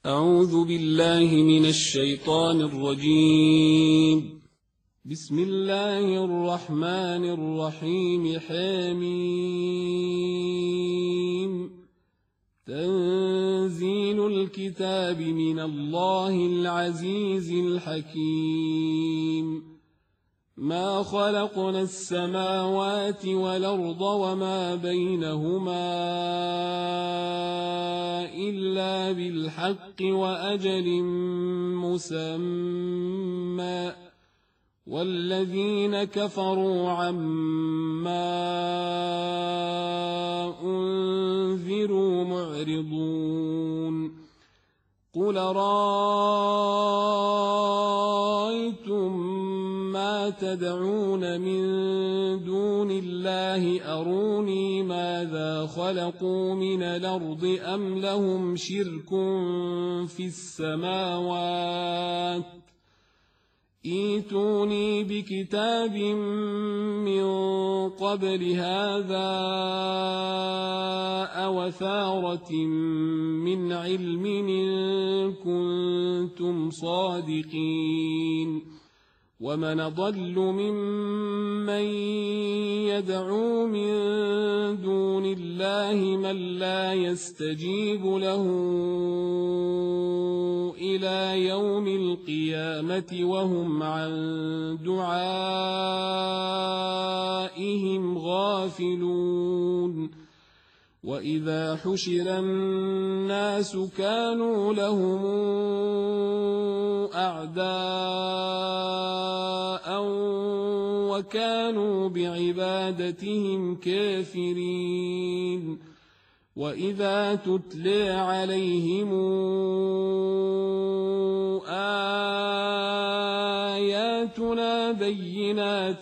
أعوذ بالله من الشيطان الرجيم. بسم الله الرحمن الرحيم. حميم. تنزيل الكتاب من الله العزيز الحكيم. ما خلقنا السماوات والأرض وما بينهما إلا بالحق وأجل مسمى، والذين كفروا عما أنذروا معرضون. قل رأيتم ما تدعون من دون الله أروني ماذا خلقوا من الأرض أم لهم شرك في السماوات، ائتوني بكتاب من قبل هذا أو أثارة من علم إن كنتم صادقين. ومن أضل ممن يدعو من دون الله من لا يستجيب له إلى يوم القيامة وهم عن دعائهم غافلون. وإذا حشر الناس كانوا لهم أعداء وكانوا بعبادتهم كافرين. وإذا تتلى عليهم آياتنا بينات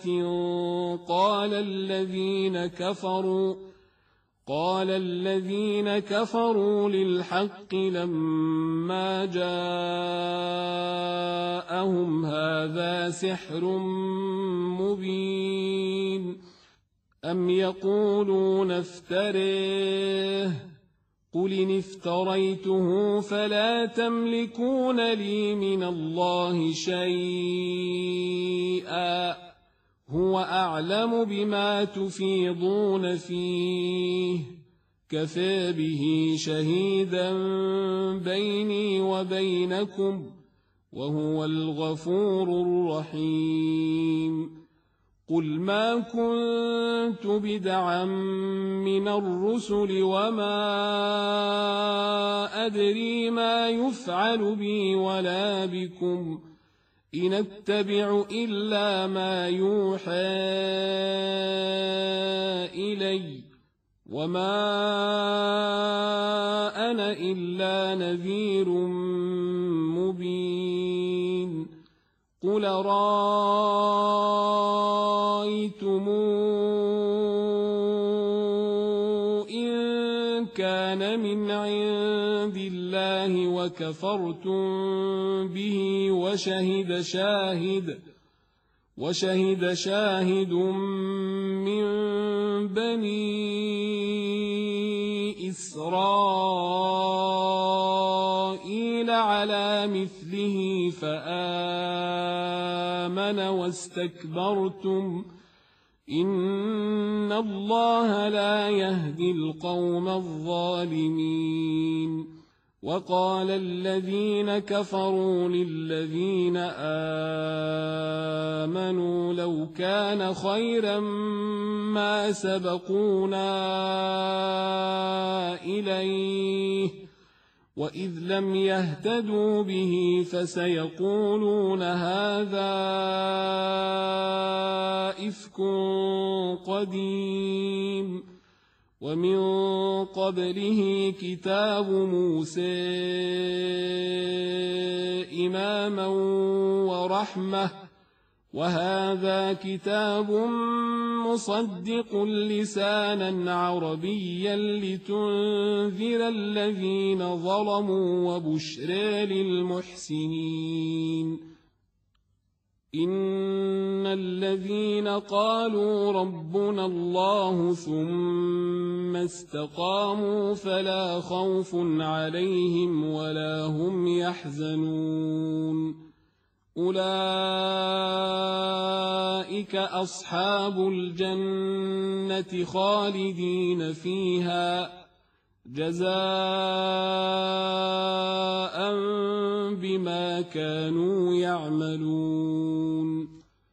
قال الذين كفروا للحق لما جاءهم هذا سحر مبين. أم يقولون افتريه، قل إن افتريته فلا تملكون لي من الله شيئا، هو أعلم بما تفيضون فيه، كفى به شهيدا بيني وبينكم، وهو الغفور الرحيم. قل ما كنت بدعا من الرسل وما أدري ما يفعل بي ولا بكم، إن أتبع إلا ما يوحى إلي، وما أنا إلا نذير مبين. قل رأيتم إن كان من عند الله وكفرتم به وشهد شاهد من بني إسرائيل على مثله فآمن واستكبرتم، إن الله لا يهدي القوم الظالمين. وقال الذين كفروا للذين آمنوا لو كان خيرا ما سبقونا إليه، وإذ لم يهتدوا به فسيقولون هذا إفك قديم. ومن قبله كتاب موسى إماما ورحمة، وهذا كتاب مصدق لسانا عربيا لتنذر الذين ظلموا وبشرى للمحسنين. إن الذين قالوا ربنا الله ثم استقاموا فلا خوف عليهم ولا هم يحزنون أولئك أصحاب الجنة خالدين فيها جزاء بما كانوا يعملون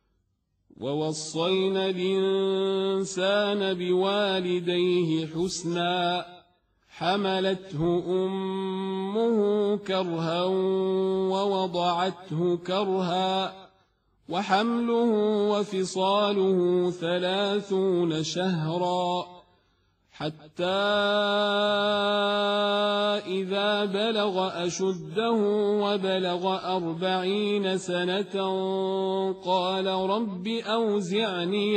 ووصينا الإنسان بوالديه حسنا حملته أمه كرها ووضعته كرها وحمله وفصاله 30 شهرا حتى إذا بلغ أشده وبلغ 40 سنة قال رب أوزعني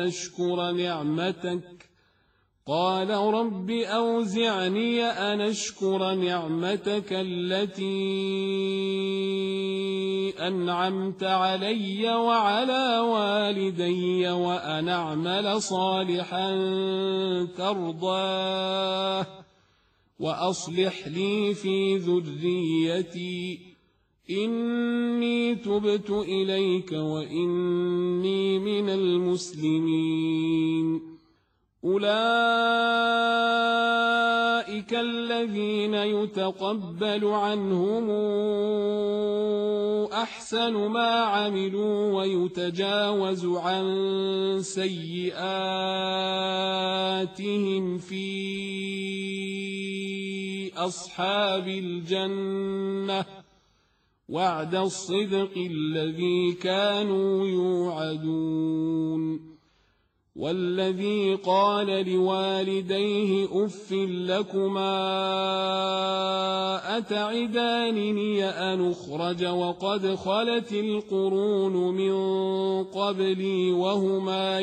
أن أشكر نعمتك التي أنعمت علي وعلى والدي وأن أعمل صالحا ترضاه وأصلح لي في ذريتي إني تبت إليك وإني من المسلمين أولئك الذين يتقبل عنهم أحسن ما عملوا ويتجاوز عن سيئاتهم في أصحاب الجنة وعد الصدق الذي كانوا يوعدون والذي قال لوالديه أف لكما أتعدانني أن أخرج وقد خلت القرون من قبلي وهما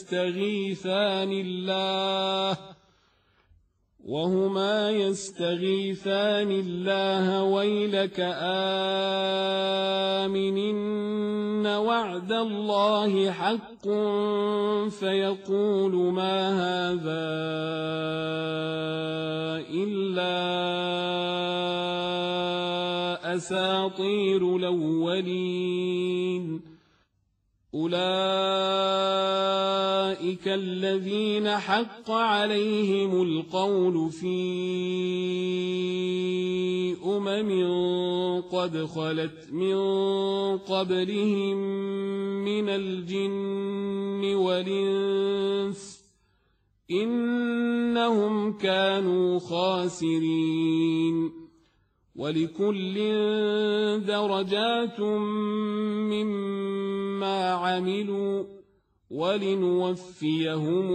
يستغيثان الله ويلك آمنن وعد الله حق فيقول ما هذا إلا أساطير الأولين أولئك الذين حق عليهم القول في قد خلت من قبلهم من الجن والإنس إنهم كانوا خاسرين ولكل درجات مما عملوا ولنوفيهم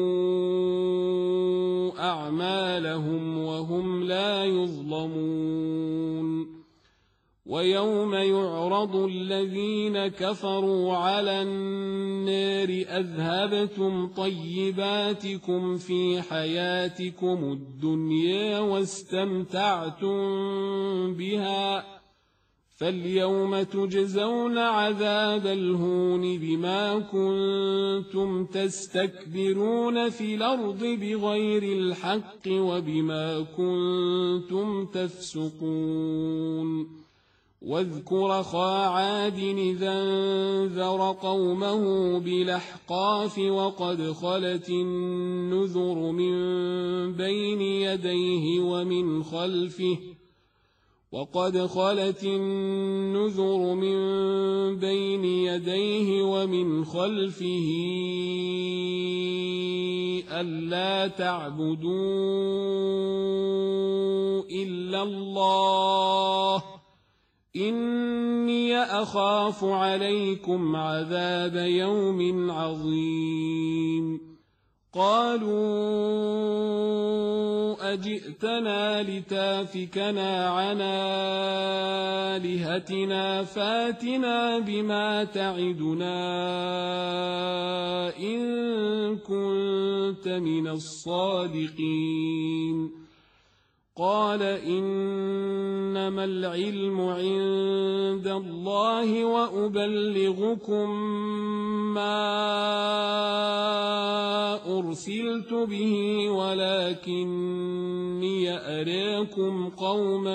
أعمالهم وهم لا يظلمون ويوم يعرض الذين كفروا على النار أذهبتم طيباتكم في حياتكم الدنيا واستمتعتم بها فاليوم تجزون عذاب الهون بما كنتم تستكبرون في الأرض بغير الحق وبما كنتم تفسقون واذكر أخا عاد إذا انذر قومه بالأحقاف وقد خلت النذر من بين يديه ومن خلفه ألا تعبدوا إلا الله إني أخاف عليكم عذاب يوم عظيم قالوا أجئتنا لتافكنا عن آلهتنا فاتنا بما تعدنا إن كنت من الصادقين قال إنما العلم عند الله وأبلغكم ما أرسلت به ولكني أراكم قوما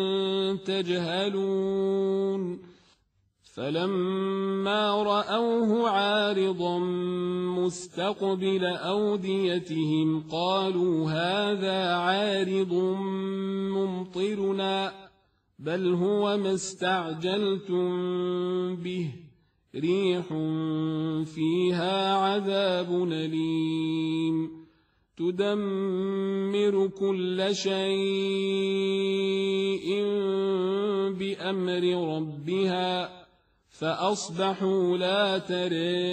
تجهلون فلما رأوه عارضا مستقبل أوديتهم قالوا هذا عارض ممطرنا بل هو ما استعجلتم به ريح فيها عذاب أليم تدمر كل شيء بأمر ربها فأصبحوا لا ترى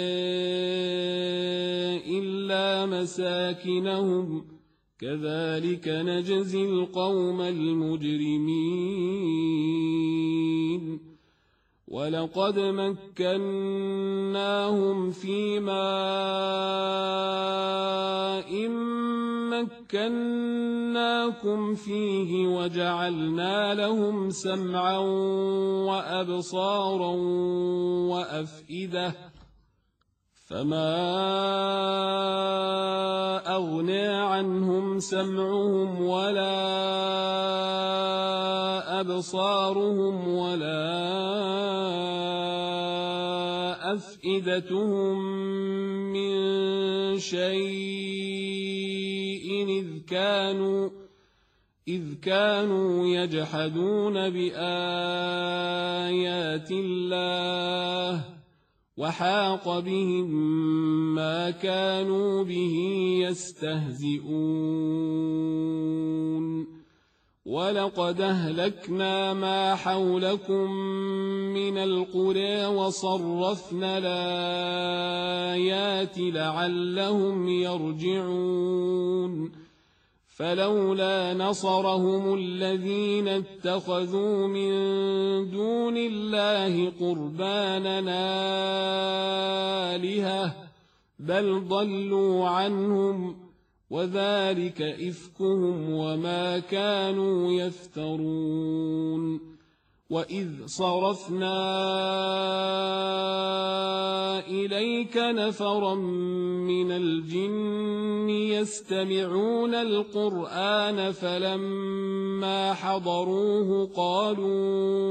إلا مساكنهم كذلك نجزي القوم المجرمين ولقد مكناهم في ماء مكناكم فيه وجعلنا لهم سمعا وأبصارا وأفئدة فما أغنى عنهم سمعهم ولا أبصارهم ولا أفئدتهم من شيء إذ كانوا يجحدون بآيات الله وحاق بهم ما كانوا به يستهزئون ولقد أهلكنا ما حولكم من القرى وصرفنا الآيات لعلهم يرجعون فلولا نصرهم الذين اتخذوا من دون الله قربانا آلهة بل ضلوا عنهم وذلك إفكهم وما كانوا يفترون وإذ صرفنا إليك نفرا من الجن يستمعون القرآن فلما حضروه قالوا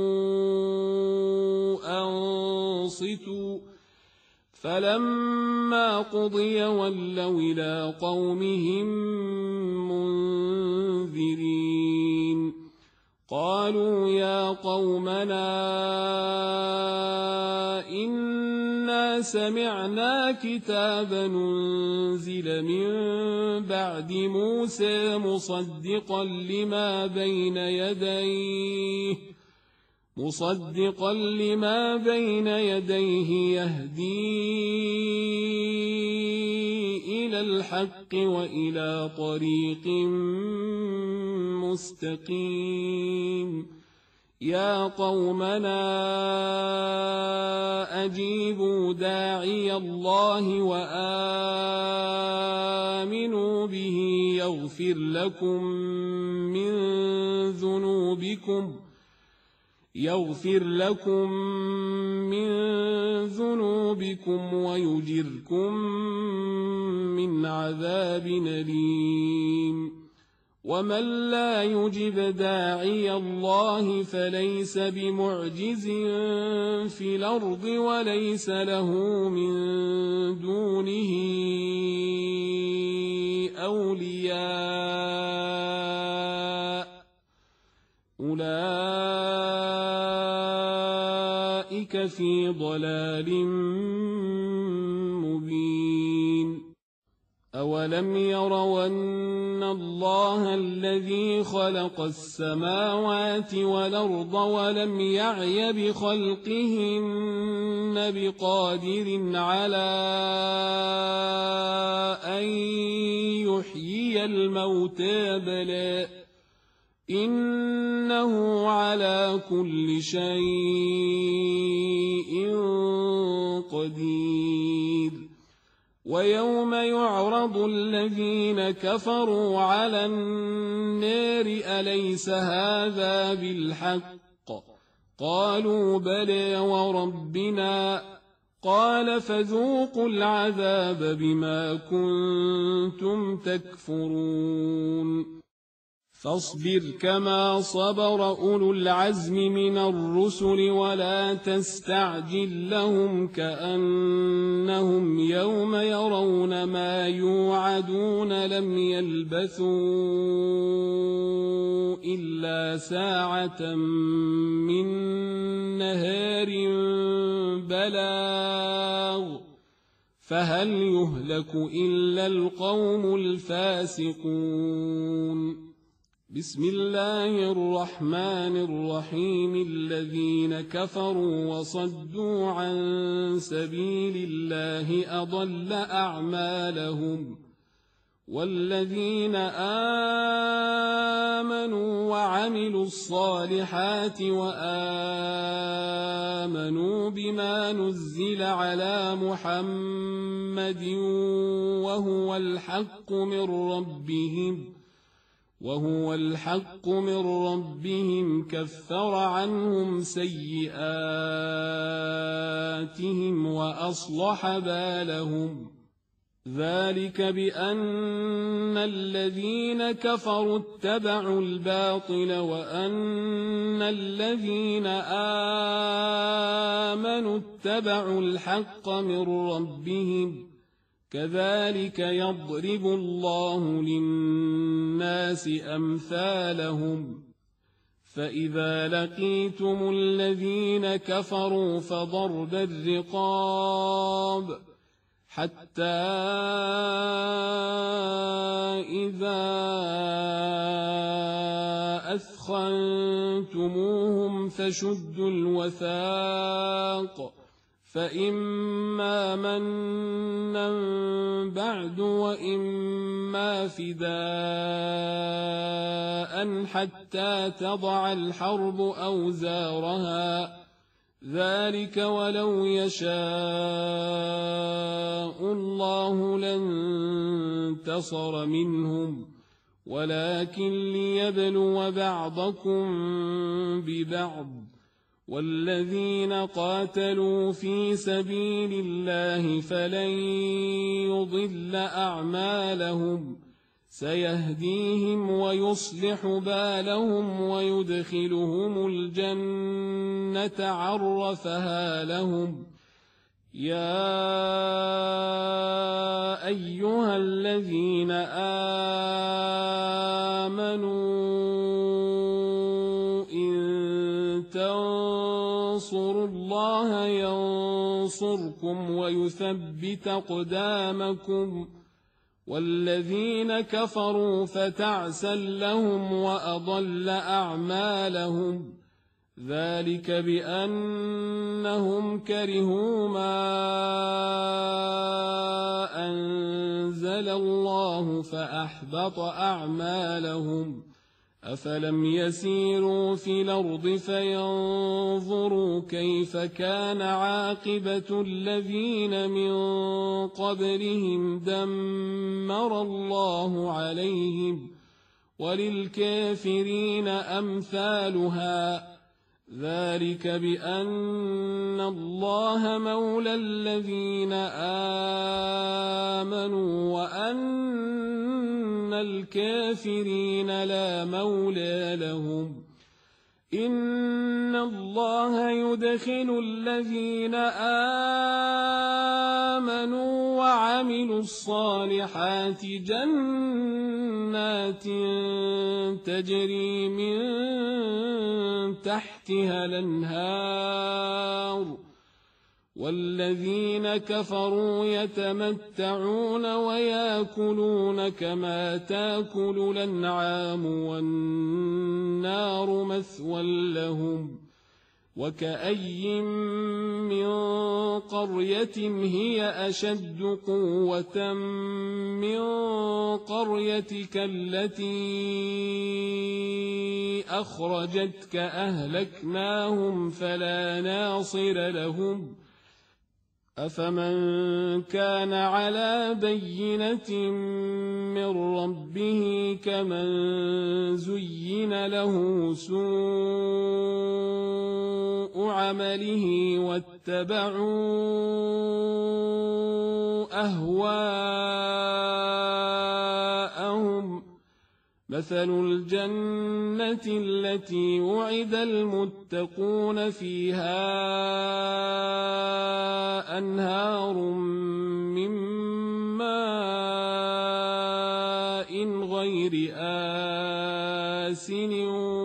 أنصتوا فلما قضي ولوا إلى قومهم منذرين قالوا يا قومنا إنا سمعنا كتابا أنزل من بعد موسى مصدقا لما بين يديه يهدي إلى الحق وإلى طريق مستقيم يا قومنا أجيبوا داعي الله وآمنوا به يغفر لكم من ذنوبكم ويجركم من عذاب أليم ومن لا يجب داعي الله فليس بمعجز في الأرض وليس له من دونه أولياء أولئك في ضلال مبين أولم يروا أن الله الذي خلق السماوات والأرض ولم يعي بخلقهن بقادر على أن يحيي الموتى بلى إنه على كل شيء قدير ويوم يعرض الذين كفروا على النار أليس هذا بالحق؟ قالوا بلى وربنا. قال فذوقوا العذاب بما كنتم تكفرون. فاصبر كما صبر أولو العزم من الرسل ولا تستعجل لهم كأنهم يوم يرون ما يوعدون لم يلبثوا إلا ساعة من نهار بلاغ فهل يهلك إلا القوم الفاسقون. بسم الله الرحمن الرحيم. الذين كفروا وصدوا عن سبيل الله أضل أعمالهم، والذين آمنوا وعملوا الصالحات وآمنوا بما نزل على محمد وهو الحق من ربهم كفر عنهم سيئاتهم وأصلح بالهم. ذلك بأن الذين كفروا اتبعوا الباطل وأن الذين آمنوا اتبعوا الحق من ربهم. كذلك يضرب الله للناس أمثالهم. فإذا لقيتم الذين كفروا فضرب الرقاب حتى إذا أثخنتموهم فشدوا الوثاق فإما منا بعد وإما فداء حتى تضع الحرب أوزارها. ذلك ولو يشاء الله لانتصر منهم ولكن ليبلو بعضكم ببعض. والذين قاتلوا في سبيل الله فلن يضل أعمالهم سيهديهم ويصلح بالهم ويدخلهم الجنة عرفها لهم. يا أيها الذين آمنوا إن تنصروا الله ينصركم ويثبت أقدامكم. والذين كفروا فتعسا لهم وأضل أعمالهم. ذلك بأنهم كرهوا ما أنزل الله فأحبط أعمالهم. أفلم يسيروا في الأرض فينظروا كيف كان عاقبة الذين من قبلهم دمر الله عليهم وللكافرين أمثالها. ذلك بأن الله مولى الذين آمنوا وأن الكافرين لا مولى لهم. إن الله يدخل الذين آمنوا وعملوا الصالحات جنات تجري من تحتها الأنهار. والذين كفروا يتمتعون ويأكلون كما تأكل الأنعام والنار مثوى لهم. وكأي من قرية هي أشد قوة من قريتك التي أخرجتك أهلكناهم فلا ناصر لهم. أفمن كان على بينة من ربه كمن زين له سوء عمله واتبعوا أهواءهم مثل الجنة التي وعد المتقون فيها أنهار من ماء غير آسن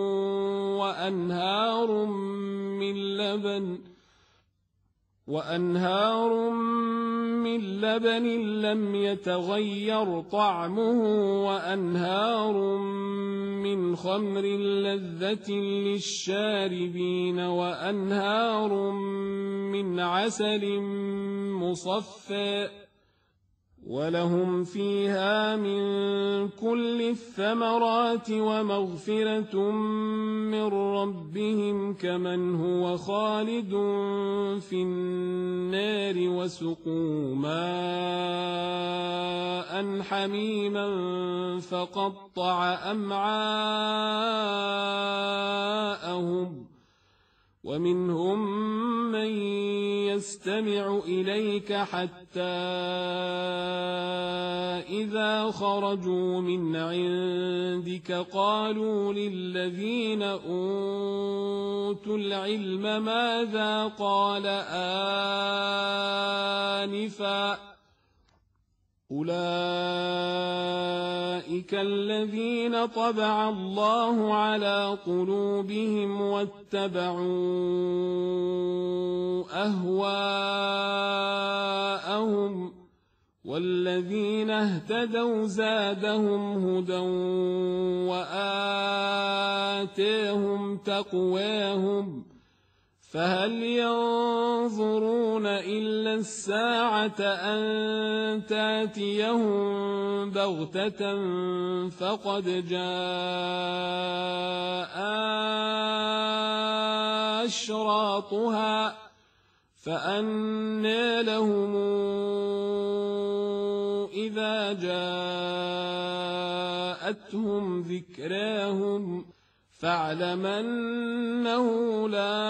وأنهار من لبن لم يتغير طعمه وأنهار من خمر لذة للشاربين وأنهار من عسل مصفى ولهم فيها من كل الثمرات ومغفرة من ربهم كمن هو خالد في النار وسقوا ماء حميما فقطع أمعاءهم ومنهم من يستمع إليك حتى إذا خرجوا من عندك قالوا للذين أوتوا العلم ماذا قال آنفا أولئك الذين طبع الله على قلوبهم واتبعوا أهواءهم والذين اهتدوا زادهم هدى وآتاهم تقواهم فهل ينظرون إلا الساعة أن تأتيهم بغتة فقد جاء أشراطها فأنى لهم إذا جاءتهم ذكراهم فاعلم أنه لا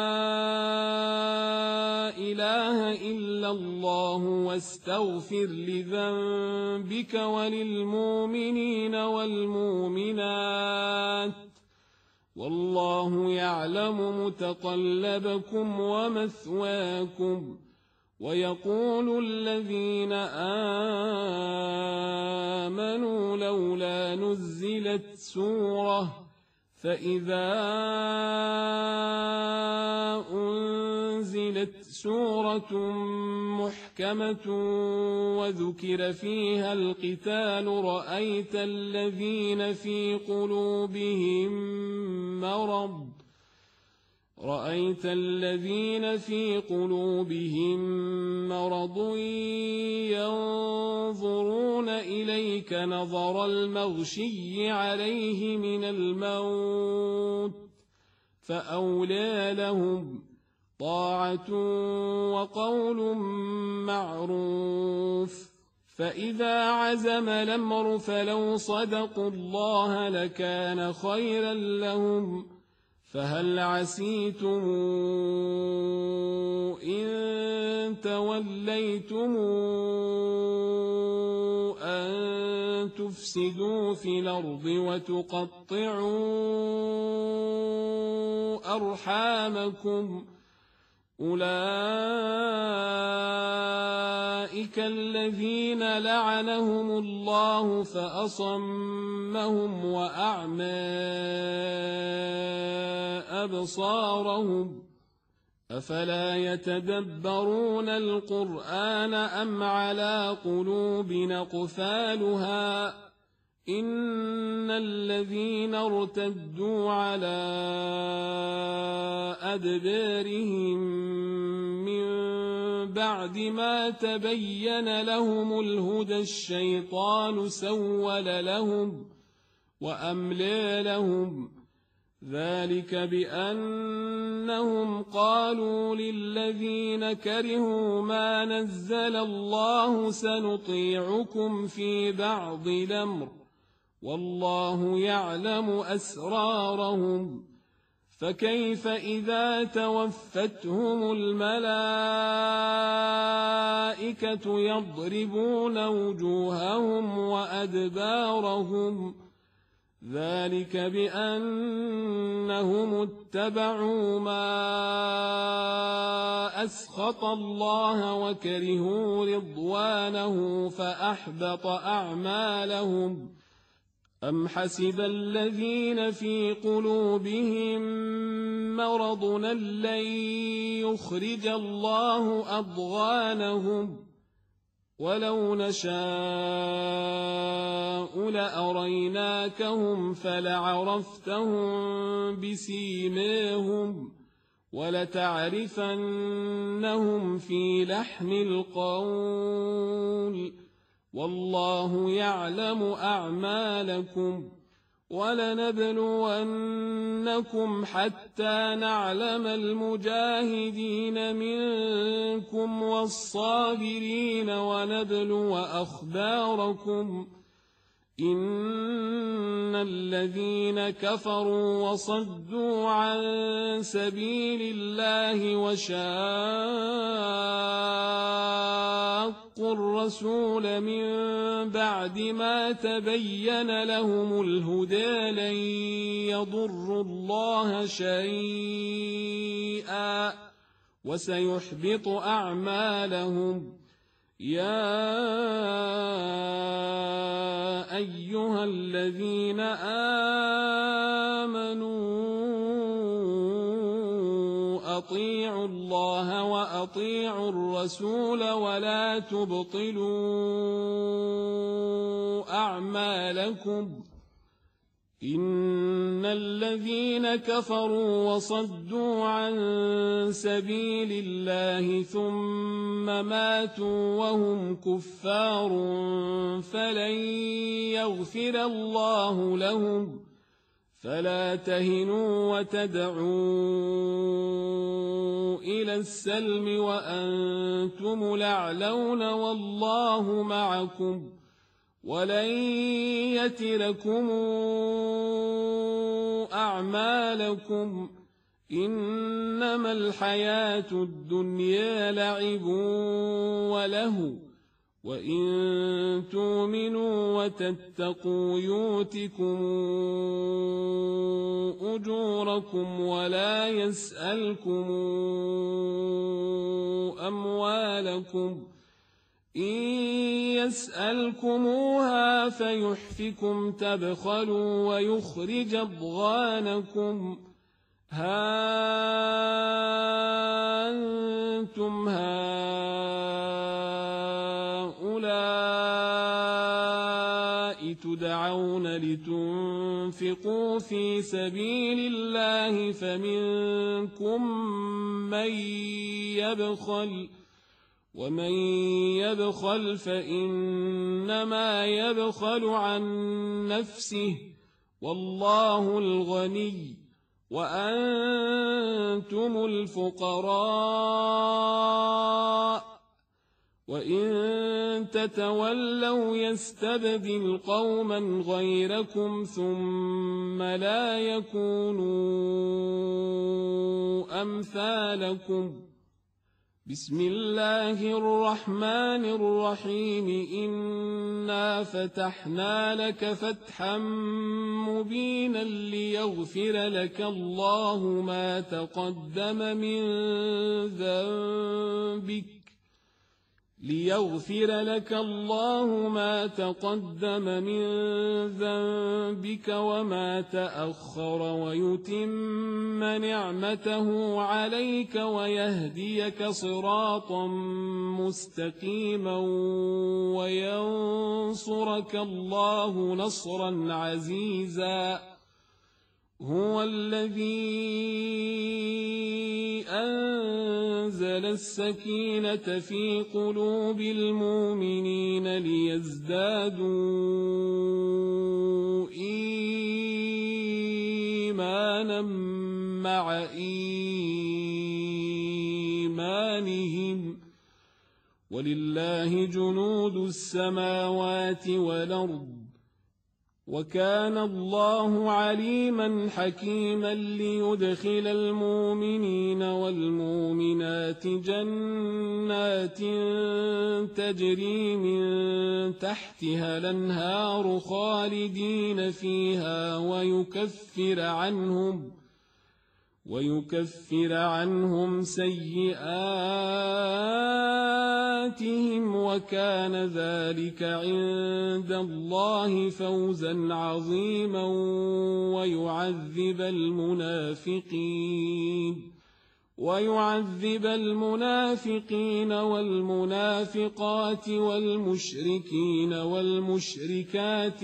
إله إلا الله واستغفر لذنبك وللمؤمنين والمؤمنات والله يعلم متقلبكم ومثواكم ويقول الذين آمنوا لولا نزلت سورة فإذا أنزلت سورة محكمة وذكر فيها القتال رأيت الذين في قلوبهم مرض ينظرون إليك نظر المغشي عليه من الموت فأولى لهم طاعة وقول معروف فإذا عزم الأمر فلو صدقوا الله لكان خيرا لهم فهل عسيتم إن توليتم أن تفسدوا في الأرض وتقطعوا أرحامكم أولئك الذين لعنهم الله فأصمهم وأعمى أبصارهم أفلا يتدبرون القرآن أم على قلوب أقفالها إن الذين ارتدوا على أدبارهم من بعد ما تبين لهم الهدى الشيطان سول لهم وأملى لهم ذلك بأن أنهم قالوا للذين كرهوا ما نزل الله سنطيعكم في بعض الأمر والله يعلم أسرارهم فكيف إذا توفتهم الملائكة يضربون وجوههم وأدبارهم ذلك بأنهم اتبعوا ما أسخط الله وكرهوا رضوانه فأحبط أعمالهم أم حسب الذين في قلوبهم مرض لن يخرج الله أضغانهم ولو نشاء لأريناكهم فلعرفتهم بسيماهم ولتعرفنهم في لحن القول والله يعلم أعمالكم ولنبلونكم حتى نعلم المجاهدين منكم والصابرين ونبلو أخباركم إن الذين كفروا وصدوا عن سبيل الله وشاقوا الرسول من بعد ما تبين لهم الهدى لن يضروا الله شيئا وسيحبط أعمالهم يا أيها الذين آمنوا أطيعوا الله وأطيعوا الرسول ولا تبطلوا أعمالكم إن الذين كفروا وصدوا عن سبيل الله ثم ماتوا وهم كفار فلن يغفر الله لهم فلا تهنوا وتدعوا إلى السلم وأنتم الأعلون والله معكم ولن يتركم أعمالكم إنما الحياة الدنيا لعب وله وإن تؤمنوا وتتقوا يؤتكم أجوركم ولا يسألكم أموالكم إن يسألكموها فيحفكم تبخلوا ويخرج أضغانكم ها أنتم هؤلاء تدعون لتنفقوا في سبيل الله فمنكم من يبخل ومن يبخل فإنما يبخل عن نفسه والله الغني وأنتم الفقراء وإن تتولوا يستبدل قوما غيركم ثم لا يكونوا أمثالكم بسم الله الرحمن الرحيم إنا فتحنا لك فتحا مبينا ليغفر لك الله ما تقدم من ذنبك وما تأخر ويتم نعمته عليك ويهديك صراطا مستقيما وينصرك الله نصرا عزيزا هو الذي أنزل السكينة في قلوب المؤمنين ليزدادوا إيمانا مع إيمانهم ولله جنود السماوات والأرض وكان الله عليما حكيما ليدخل المؤمنين والمؤمنات جنات تجري من تحتها الأنهار خالدين فيها ويكفر عنهم سيئاتهم وكان ذلك عند الله فوزا عظيما ويعذب المنافقين والمنافقات والمشركين والمشركات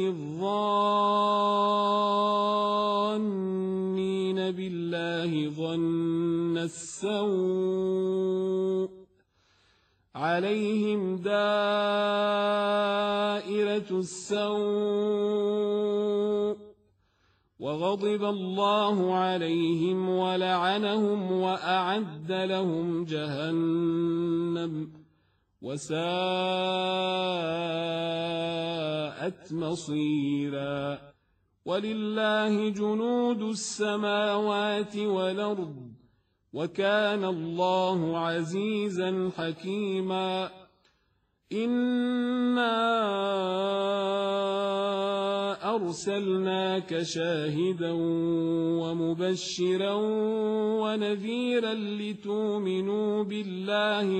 الظانين بالله ظن السوء عليهم دائرة السوء وغضب الله عليهم ولعنهم وأعد لهم جهنم وساءت مصيرا ولله جنود السماوات والأرض وكان الله عزيزا حكيما إنا أرسلناك شاهدا ومبشرا ونذيرا لتؤمنوا بالله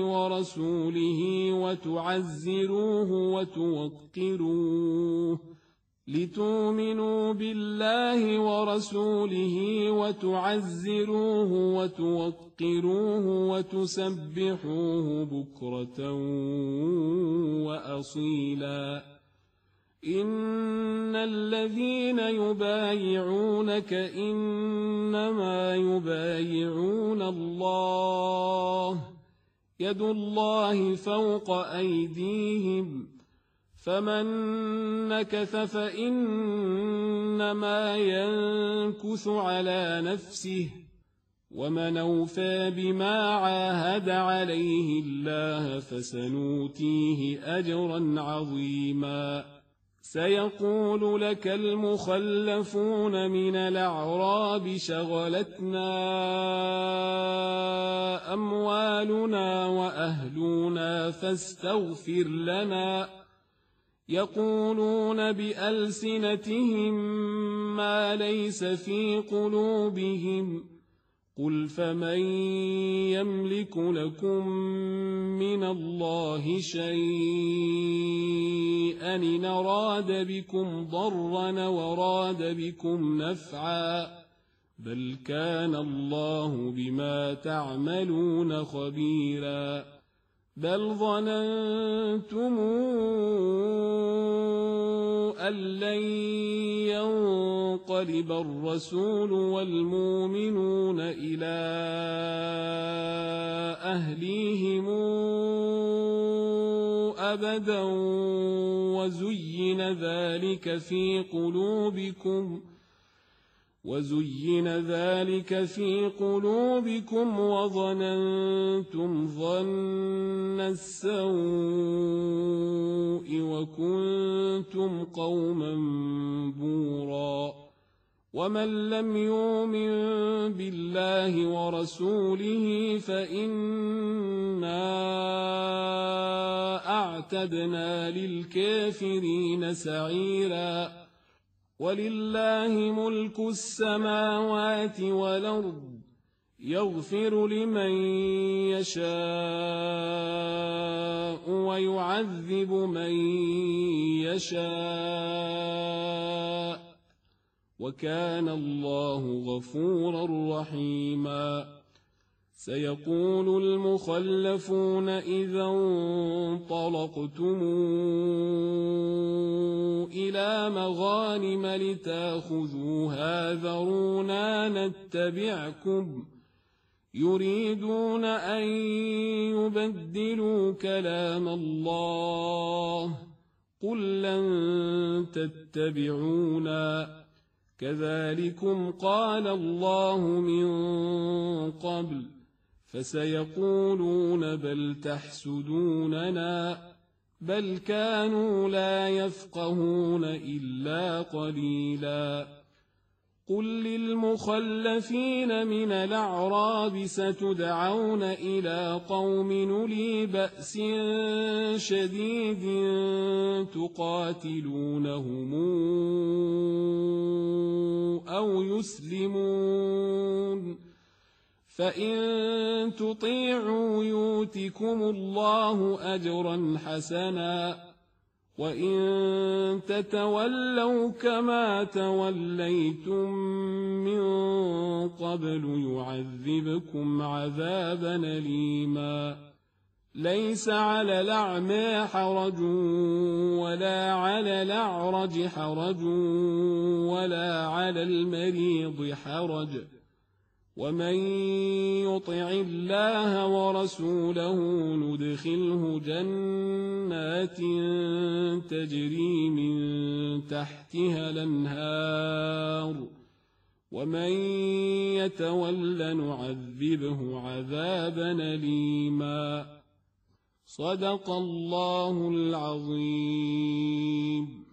ورسوله وتعزروه وتوقروه وتسبحوه بكرة وأصيلا إن الذين يبايعونك إنما يبايعون الله يد الله فوق أيديهم فمن نكث فإنما ينكث على نفسه ومن أوفى بما عاهد عليه الله فسنؤتيه أجرا عظيما سيقول لك المخلفون من الأعراب شغلتنا أموالنا وأهلنا فاستغفر لنا يقولون بألسنتهم ما ليس في قلوبهم قل فمن يملك لكم من الله شيئا إن أراد بكم ضرا وراد بكم نفعا بل كان الله بما تعملون خبيرا بل ظننتم أن لن ينقلب الرسول والمؤمنون إلى أهليهم أبدا وزين ذلك في قلوبكم وظننتم ظن السوء وكنتم قوما بورا ومن لم يؤمن بالله ورسوله فإنا أعتدنا للكافرين سعيرا ولله ملك السماوات والأرض يغفر لمن يشاء ويعذب من يشاء وكان الله غفورا رحيما سيقول المخلفون إذا انطلقتم إلى مغانم لتأخذوها ذرونا نتبعكم يريدون أن يبدلوا كلام الله قل لن تتبعونا كذلكم قال الله من قبل فسيقولون بل تحسدوننا بل كانوا لا يفقهون إلا قليلا قل للمخلفين من الأعراب ستدعون إلى قوم أولي بأس شديد تقاتلونهم أو يسلمون فإن تطيعوا يؤتكم الله أجرا حسنا وإن تتولوا كما توليتم من قبل يعذبكم عذابا أليما ليس على الأعمى حرج ولا على الأعرج حرج ولا على المريض حرج ومن يطع الله ورسوله ندخله جنات تجري من تحتها الأنهار ومن يتول نعذبه عذابا أليما صدق الله العظيم.